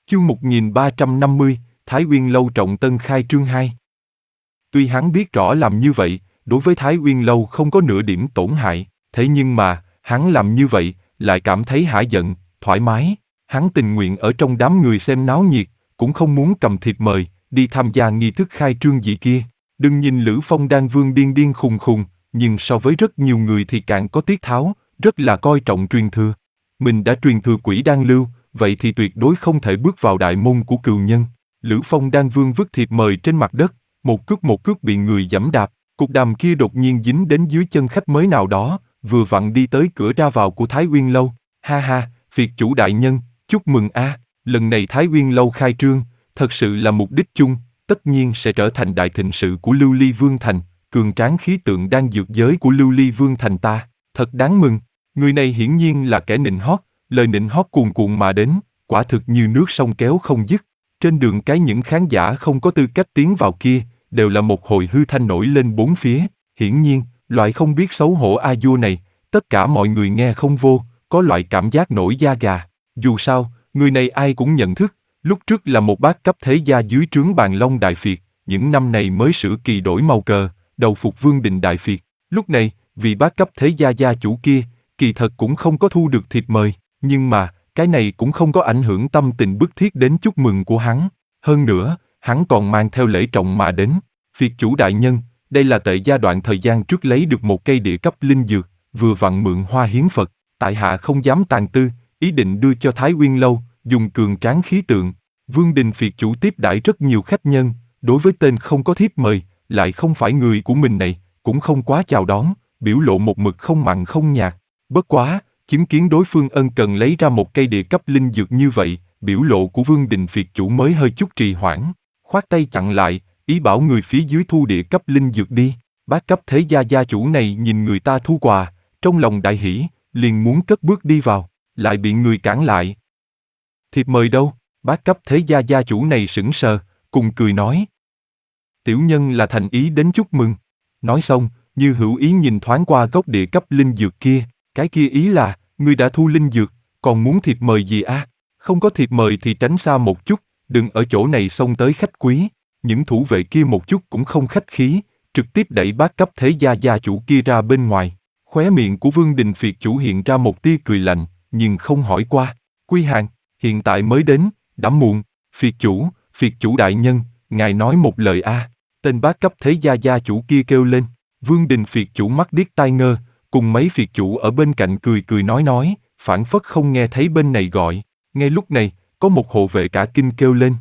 Chương 1350, Thái Uyên Lâu trọng tân khai trương 2. Tuy hắn biết rõ làm như vậy, đối với Thái Uyên Lâu không có nửa điểm tổn hại, thế nhưng mà, hắn làm như vậy, lại cảm thấy hả giận, thoải mái. Hắn tình nguyện ở trong đám người xem náo nhiệt, cũng không muốn cầm thiệp mời, đi tham gia nghi thức khai trương gì kia. Đừng nhìn Lữ Phong Đan Vương điên điên khùng khùng, nhưng so với rất nhiều người thì càng có tiết tháo, rất là coi trọng truyền thừa. Mình đã truyền thừa Quỷ Đan Lưu, vậy thì tuyệt đối không thể bước vào đại môn của cừu nhân. Lữ Phong Đan Vương vứt thiệp mời trên mặt đất, một cước bị người giẫm đạp, cục đàm kia đột nhiên dính đến dưới chân khách mới nào đó, vừa vặn đi tới cửa ra vào của Thái Uyên Lâu. Ha ha, Việt chủ đại nhân, chúc mừng a, lần này Thái Uyên Lâu khai trương, thật sự là mục đích chung, tất nhiên sẽ trở thành đại thịnh sự của Lưu Ly Vương Thành, cường tráng khí tượng đang dược giới của Lưu Ly Vương Thành ta, thật đáng mừng. Người này hiển nhiên là kẻ nịnh hót, lời nịnh hót cuồn cuộn mà đến, quả thực như nước sông kéo không dứt. Trên đường cái những khán giả không có tư cách tiến vào kia, đều là một hồi hư thanh nổi lên bốn phía. Hiển nhiên, loại không biết xấu hổ a vua này, tất cả mọi người nghe không vô, có loại cảm giác nổi da gà. Dù sao, người này ai cũng nhận thức, lúc trước là một bác cấp thế gia dưới trướng Bàn Long Đại Phiệt, những năm này mới sửa kỳ đổi màu cờ, đầu phục Vương Đình Đại Phiệt. Lúc này, vì bác cấp thế gia gia chủ kia, kỳ thật cũng không có thu được thiệp mời, nhưng mà, cái này cũng không có ảnh hưởng tâm tình bức thiết đến chúc mừng của hắn. Hơn nữa, hắn còn mang theo lễ trọng mà đến. Việt chủ đại nhân, đây là tại gia đoạn thời gian trước lấy được một cây địa cấp linh dược, vừa vặn mượn hoa hiến Phật, tại hạ không dám tàn tư, ý định đưa cho Thái Uyên Lâu, dùng cường tráng khí tượng. Vương Đình Việt chủ tiếp đãi rất nhiều khách nhân, đối với tên không có thiếp mời, lại không phải người của mình này, cũng không quá chào đón, biểu lộ một mực không mặn không nhạt. Bất quá, chứng kiến đối phương ân cần lấy ra một cây địa cấp linh dược như vậy, biểu lộ của Vương Đình Việt chủ mới hơi chút trì hoãn, khoát tay chặn lại, ý bảo người phía dưới thu địa cấp linh dược đi. Bác cấp thế gia gia chủ này nhìn người ta thu quà, trong lòng đại hỉ, liền muốn cất bước đi vào, lại bị người cản lại. Thiệp mời đâu? Bác cấp thế gia gia chủ này sững sờ, cùng cười nói. Tiểu nhân là thành ý đến chúc mừng. Nói xong, như hữu ý nhìn thoáng qua gốc địa cấp linh dược kia, cái kia ý là, ngươi đã thu linh dược, còn muốn thiệp mời gì a? Không có thiệp mời thì tránh xa một chút, đừng ở chỗ này xông tới khách quý. Những thủ vệ kia một chút cũng không khách khí, trực tiếp đẩy bác cấp thế gia gia chủ kia ra bên ngoài. Khóe miệng của Vương Đình Việt chủ hiện ra một tia cười lạnh, nhưng không hỏi qua. Quy Hàng, hiện tại mới đến, đã muộn. Việt chủ đại nhân, ngài nói một lời a. Tên bác cấp thế gia gia chủ kia kêu lên. Vương Đình Việt chủ mắt điếc tai ngơ, cùng mấy Việt chủ ở bên cạnh cười cười nói, phảng phất không nghe thấy bên này gọi. Ngay lúc này, có một hộ vệ cả kinh kêu lên.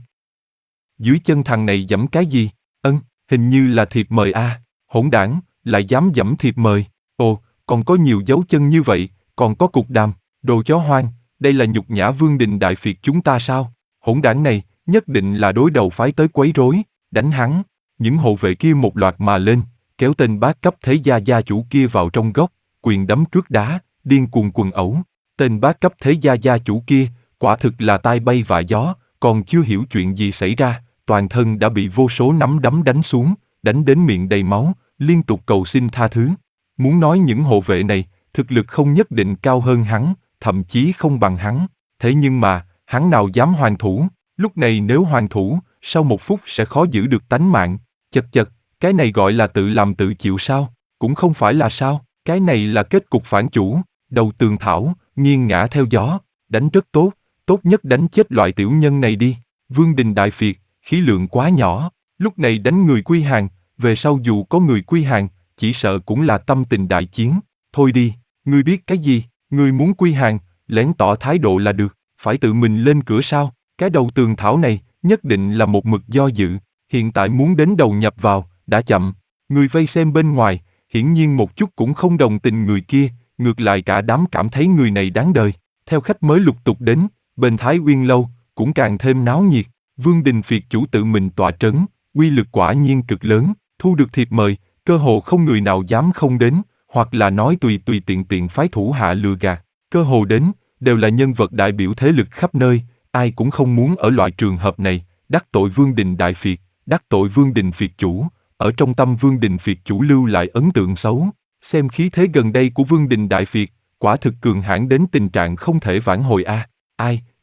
Dưới chân thằng này giẫm cái gì? Hình như là thiệp mời a. Hỗn đảng, lại dám giẫm thiệp mời. Ồ, còn có nhiều dấu chân như vậy, còn có cục đàm, đồ chó hoang, đây là nhục nhã Vương Đình Đại Phiệt chúng ta sao? Hỗn đảng này, nhất định là đối đầu phái tới quấy rối, đánh hắn. Những hộ vệ kia một loạt mà lên, kéo tên bác cấp thế gia gia chủ kia vào trong góc, quyền đấm cước đá, điên cuồng quần ẩu. Tên bác cấp thế gia gia chủ kia, quả thực là tai bay vạ gió, còn chưa hiểu chuyện gì xảy ra, toàn thân đã bị vô số nắm đấm đánh xuống, đánh đến miệng đầy máu, liên tục cầu xin tha thứ. Muốn nói những hộ vệ này, thực lực không nhất định cao hơn hắn, thậm chí không bằng hắn, thế nhưng mà, hắn nào dám hoàn thủ, lúc này nếu hoàn thủ, sau một phút sẽ khó giữ được tánh mạng. Chật, cái này gọi là tự làm tự chịu sao? Cũng không phải là sao, cái này là kết cục phản chủ, đầu tường thảo, nghiêng ngã theo gió, đánh rất tốt, tốt nhất đánh chết loại tiểu nhân này đi. Vương Đình Đại Phiệt, khí lượng quá nhỏ, lúc này đánh người Quy Hàng, về sau dù có người Quy Hàng, chỉ sợ cũng là tâm tình đại chiến. Thôi đi, ngươi biết cái gì, ngươi muốn Quy Hàng, lén tỏ thái độ là được, phải tự mình lên cửa sao? Cái đầu tường thảo này, nhất định là một mực do dự, hiện tại muốn đến đầu nhập vào, đã chậm. Người vây xem bên ngoài, hiển nhiên một chút cũng không đồng tình người kia, ngược lại cả đám cảm thấy người này đáng đời. Theo khách mới lục tục đến, bên Thái Uyên Lâu, cũng càng thêm náo nhiệt. Vương Đình Việt chủ tự mình tọa trấn, uy lực quả nhiên cực lớn, thu được thiệp mời, cơ hồ không người nào dám không đến, hoặc là nói tùy tiện phái thủ hạ lừa gạt. Cơ hồ đến, đều là nhân vật đại biểu thế lực khắp nơi, ai cũng không muốn ở loại trường hợp này, đắc tội Vương Đình Đại Phiệt, đắc tội Vương Đình Việt chủ, ở trong tâm Vương Đình Việt chủ lưu lại ấn tượng xấu. Xem khí thế gần đây của Vương Đình Đại Phiệt, quả thực cường hãn đến tình trạng không thể vãn hồi a. Ai,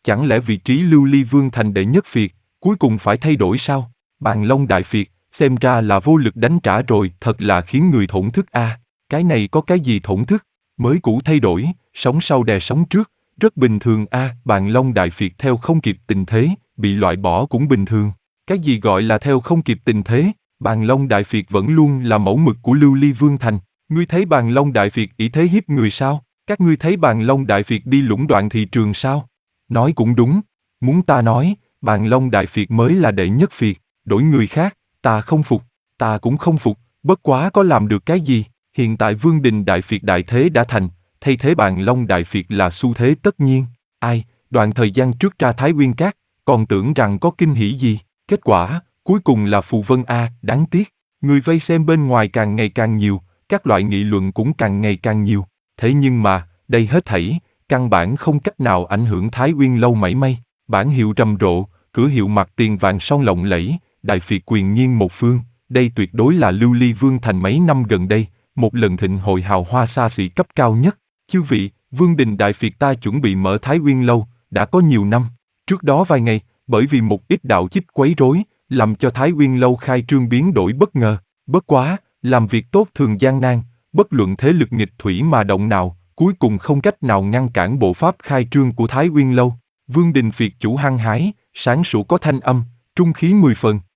chẳng lẽ vị trí Lưu Ly Vương thành đệ nhất phiệt, cuối cùng phải thay đổi sao? Bàn Long Đại Phiệt, xem ra là vô lực đánh trả rồi, thật là khiến người thổn thức a. Cái này có cái gì thổn thức? Mới cũ thay đổi, sóng sau đè sóng trước, rất bình thường a. Bàn Long Đại Phiệt theo không kịp tình thế, bị loại bỏ cũng bình thường. Cái gì gọi là theo không kịp tình thế? Bàn Long Đại Phiệt vẫn luôn là mẫu mực của Lưu Ly Vương thành. Ngươi thấy Bàn Long Đại Phiệt ý thế hiếp người sao? Các ngươi thấy Bàn Long Đại Phiệt đi lũng đoạn thị trường sao? Nói cũng đúng. Muốn ta nói, Bàn Long Đại Phiệt mới là đệ nhất phiệt, đổi người khác, ta không phục, ta cũng không phục, bất quá có làm được cái gì? Hiện tại Vương Đình Đại Phiệt đại thế đã thành, thay thế Bàn Long Đại Phiệt là xu thế tất nhiên. Ai, đoạn thời gian trước ra Thái Nguyên Cát, còn tưởng rằng có kinh hỉ gì, kết quả, cuối cùng là phù vân a, đáng tiếc. Người vây xem bên ngoài càng ngày càng nhiều, các loại nghị luận cũng càng ngày càng nhiều. Thế nhưng mà, đây hết thảy, căn bản không cách nào ảnh hưởng Thái Uyên Lâu mảy may. Bản hiệu rầm rộ, cửa hiệu mặt tiền vàng son lộng lẫy, đại phiệt quyền nhiên một phương. Đây tuyệt đối là Lưu Ly Vương thành mấy năm gần đây, một lần thịnh hội hào hoa xa xỉ cấp cao nhất. Chư vị, Vương Đình Đại Phiệt ta chuẩn bị mở Thái Uyên Lâu, đã có nhiều năm. Trước đó vài ngày, bởi vì một ít đạo chích quấy rối, làm cho Thái Uyên Lâu khai trương biến đổi bất ngờ. Bất quá, làm việc tốt thường gian nan, bất luận thế lực nghịch thủy mà động nào, cuối cùng không cách nào ngăn cản bộ pháp khai trương của Thái Uyên Lâu. Vương Đình Phiệt chủ hăng hái, sáng sủa có thanh âm, trung khí 10 phần.